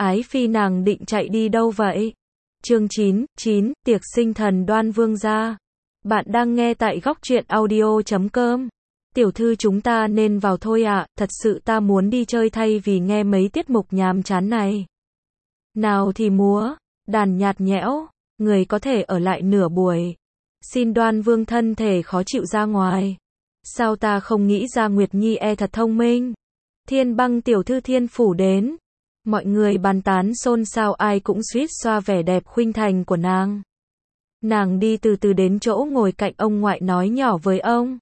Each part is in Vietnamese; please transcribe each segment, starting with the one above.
Ái phi nàng định chạy đi đâu vậy? Chương 9, tiệc sinh thần Đoan Vương gia. Bạn đang nghe tại góc truyện audio.com. Tiểu thư chúng ta nên vào thôi ạ, thật sự ta muốn đi chơi thay vì nghe mấy tiết mục nhàm chán này. Nào thì múa, đàn nhạt nhẽo, người có thể ở lại nửa buổi. Xin Đoan Vương thân thể khó chịu ra ngoài. Sao ta không nghĩ ra Nguyệt Nhi thật thông minh. Thiên Băng tiểu thư Thiên phủ đến. Mọi người bàn tán xôn xao, ai cũng suýt xoa vẻ đẹp khuynh thành của nàng. Nàng đi từ từ đến chỗ ngồi cạnh ông ngoại nói nhỏ với ông.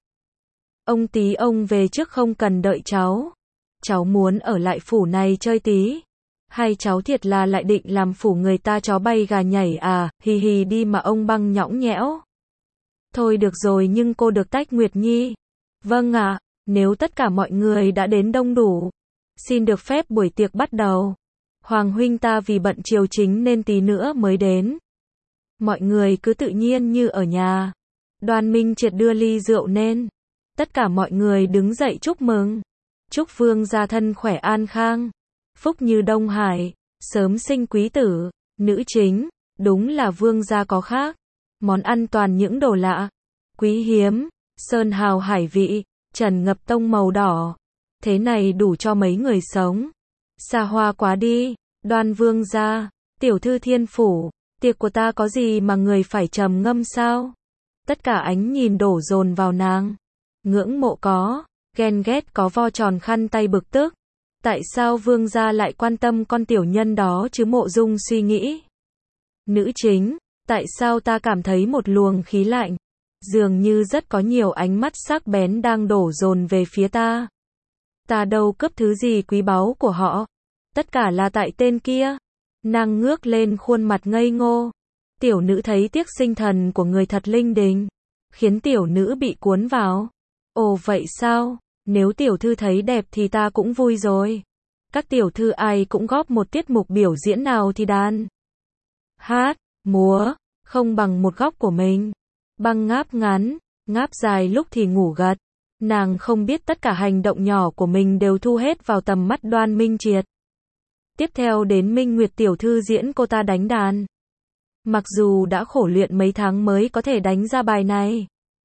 Ông tí, ông về trước không cần đợi cháu. Cháu muốn ở lại phủ này chơi tí. Hay cháu thiệt là lại định làm phủ người ta chó bay gà nhảy à, hì hì đi mà ông Băng nhõng nhẽo. Thôi được rồi, nhưng cô được tách Nguyệt Nhi. Vâng ạ, nếu tất cả mọi người đã đến đông đủ. Xin được phép buổi tiệc bắt đầu. Hoàng huynh ta vì bận triều chính nên tí nữa mới đến. Mọi người cứ tự nhiên như ở nhà. Đoan Minh Triệt đưa ly rượu nên. Tất cả mọi người đứng dậy chúc mừng. Chúc vương gia thân khỏe an khang. Phúc như Đông Hải. Sớm sinh quý tử. Nữ chính. Đúng là vương gia có khác. Món ăn toàn những đồ lạ. Quý hiếm. Sơn hào hải vị. Trần ngập tông màu đỏ. Thế này đủ cho mấy người sống. Xa hoa quá đi. Đoan Vương gia, tiểu thư Thiên phủ, tiệc của ta có gì mà người phải trầm ngâm sao? Tất cả ánh nhìn đổ dồn vào nàng. Ngưỡng mộ có, ghen ghét có, vo tròn khăn tay bực tức. Tại sao vương gia lại quan tâm con tiểu nhân đó chứ? Mộ Dung suy nghĩ. Nữ chính, tại sao ta cảm thấy một luồng khí lạnh? Dường như rất có nhiều ánh mắt sắc bén đang đổ dồn về phía ta. Ta đâu cướp thứ gì quý báu của họ. Tất cả là tại tên kia. Nàng ngước lên khuôn mặt ngây ngô. Tiểu nữ thấy tiếc sinh thần của người thật linh đình. Khiến tiểu nữ bị cuốn vào. Ồ vậy sao? Nếu tiểu thư thấy đẹp thì ta cũng vui rồi. Các tiểu thư ai cũng góp một tiết mục biểu diễn nào thì đàn. Hát, múa, không bằng một góc của mình. Băng ngáp ngắn, ngáp dài lúc thì ngủ gật. Nàng không biết tất cả hành động nhỏ của mình đều thu hết vào tầm mắt Đoan Minh Triệt. Tiếp theo đến Minh Nguyệt tiểu thư diễn cô ta đánh đàn. Mặc dù đã khổ luyện mấy tháng mới có thể đánh ra bài này.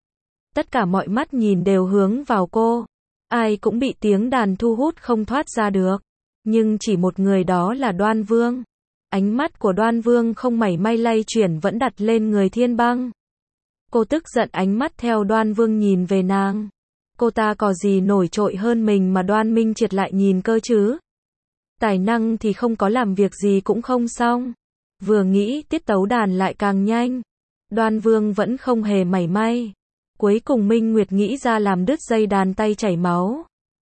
Tất cả mọi mắt nhìn đều hướng vào cô. Ai cũng bị tiếng đàn thu hút không thoát ra được. Nhưng chỉ một người, đó là Đoan Vương. Ánh mắt của Đoan Vương không mảy may lay chuyển, vẫn đặt lên người Thiên Băng. Cô tức giận, ánh mắt theo Đoan Vương nhìn về nàng. Cô ta có gì nổi trội hơn mình mà Đoan Minh Triệt lại nhìn cơ chứ? Tài năng thì không có, làm việc gì cũng không xong. Vừa nghĩ tiết tấu đàn lại càng nhanh. Đoan Vương vẫn không hề mảy may. Cuối cùng Minh Nguyệt nghĩ ra làm đứt dây đàn, tay chảy máu.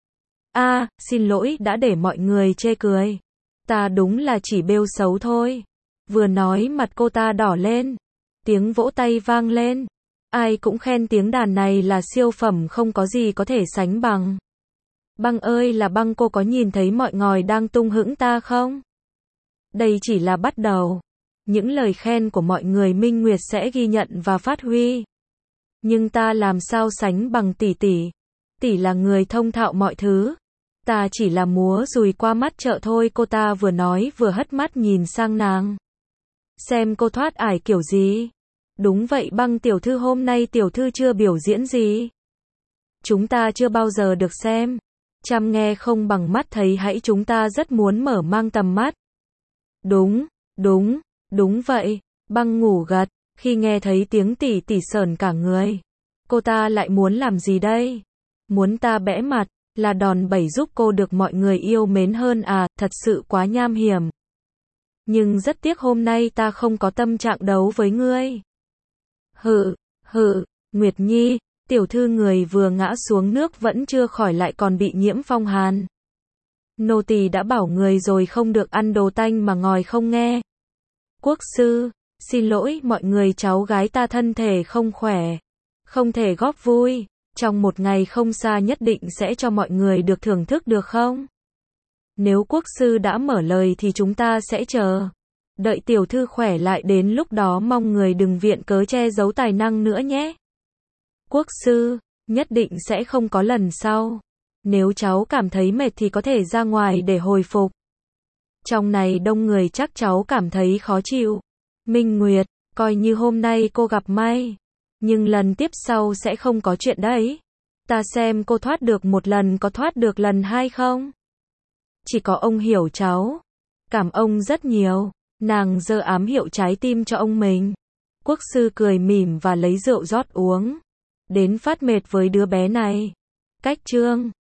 Xin lỗi đã để mọi người chê cười. Ta đúng là chỉ bêu xấu thôi. Vừa nói mặt cô ta đỏ lên. Tiếng vỗ tay vang lên. Ai cũng khen tiếng đàn này là siêu phẩm, không có gì có thể sánh bằng. Băng ơi là Băng, cô có nhìn thấy mọi ngòi đang tung hững ta không? Đây chỉ là bắt đầu. Những lời khen của mọi người Minh Nguyệt sẽ ghi nhận và phát huy. Nhưng ta làm sao sánh bằng tỷ tỷ? Tỷ là người thông thạo mọi thứ. Ta chỉ là múa dùi qua mắt chợ thôi. Cô ta vừa nói vừa hất mắt nhìn sang nàng. Xem cô thoát ải kiểu gì? Đúng vậy Băng tiểu thư, hôm nay tiểu thư chưa biểu diễn gì. Chúng ta chưa bao giờ được xem. Chăm nghe không bằng mắt thấy, hãy chúng ta rất muốn mở mang tầm mắt. Đúng vậy. Băng ngủ gật, khi nghe thấy tiếng tỷ tỷ sởn cả người. Cô ta lại muốn làm gì đây? Muốn ta bẽ mặt, là đòn bẩy giúp cô được mọi người yêu mến hơn à, thật sự quá nham hiểm. Nhưng rất tiếc hôm nay ta không có tâm trạng đấu với ngươi. Nguyệt Nhi, tiểu thư người vừa ngã xuống nước vẫn chưa khỏi lại còn bị nhiễm phong hàn. Nô tỳ đã bảo người rồi không được ăn đồ tanh mà ngòi không nghe. Quốc sư, xin lỗi mọi người, cháu gái ta thân thể không khỏe. Không thể góp vui. Trong một ngày không xa nhất định sẽ cho mọi người được thưởng thức được không? Nếu quốc sư đã mở lời thì chúng ta sẽ chờ. Đợi tiểu thư khỏe lại, đến lúc đó mong người đừng viện cớ che giấu tài năng nữa nhé. Quốc sư, nhất định sẽ không có lần sau. Nếu cháu cảm thấy mệt thì có thể ra ngoài để hồi phục. Trong này đông người chắc cháu cảm thấy khó chịu. Minh Nguyệt, coi như hôm nay cô gặp may. Nhưng lần tiếp sau sẽ không có chuyện đấy. Ta xem cô thoát được một lần có thoát được lần hai không? Chỉ có ông hiểu cháu. Cảm ông rất nhiều. Nàng giơ ám hiệu trái tim cho ông mình. Quốc sư cười mỉm và lấy rượu rót uống. Đến phát mệt với đứa bé này. Cách chương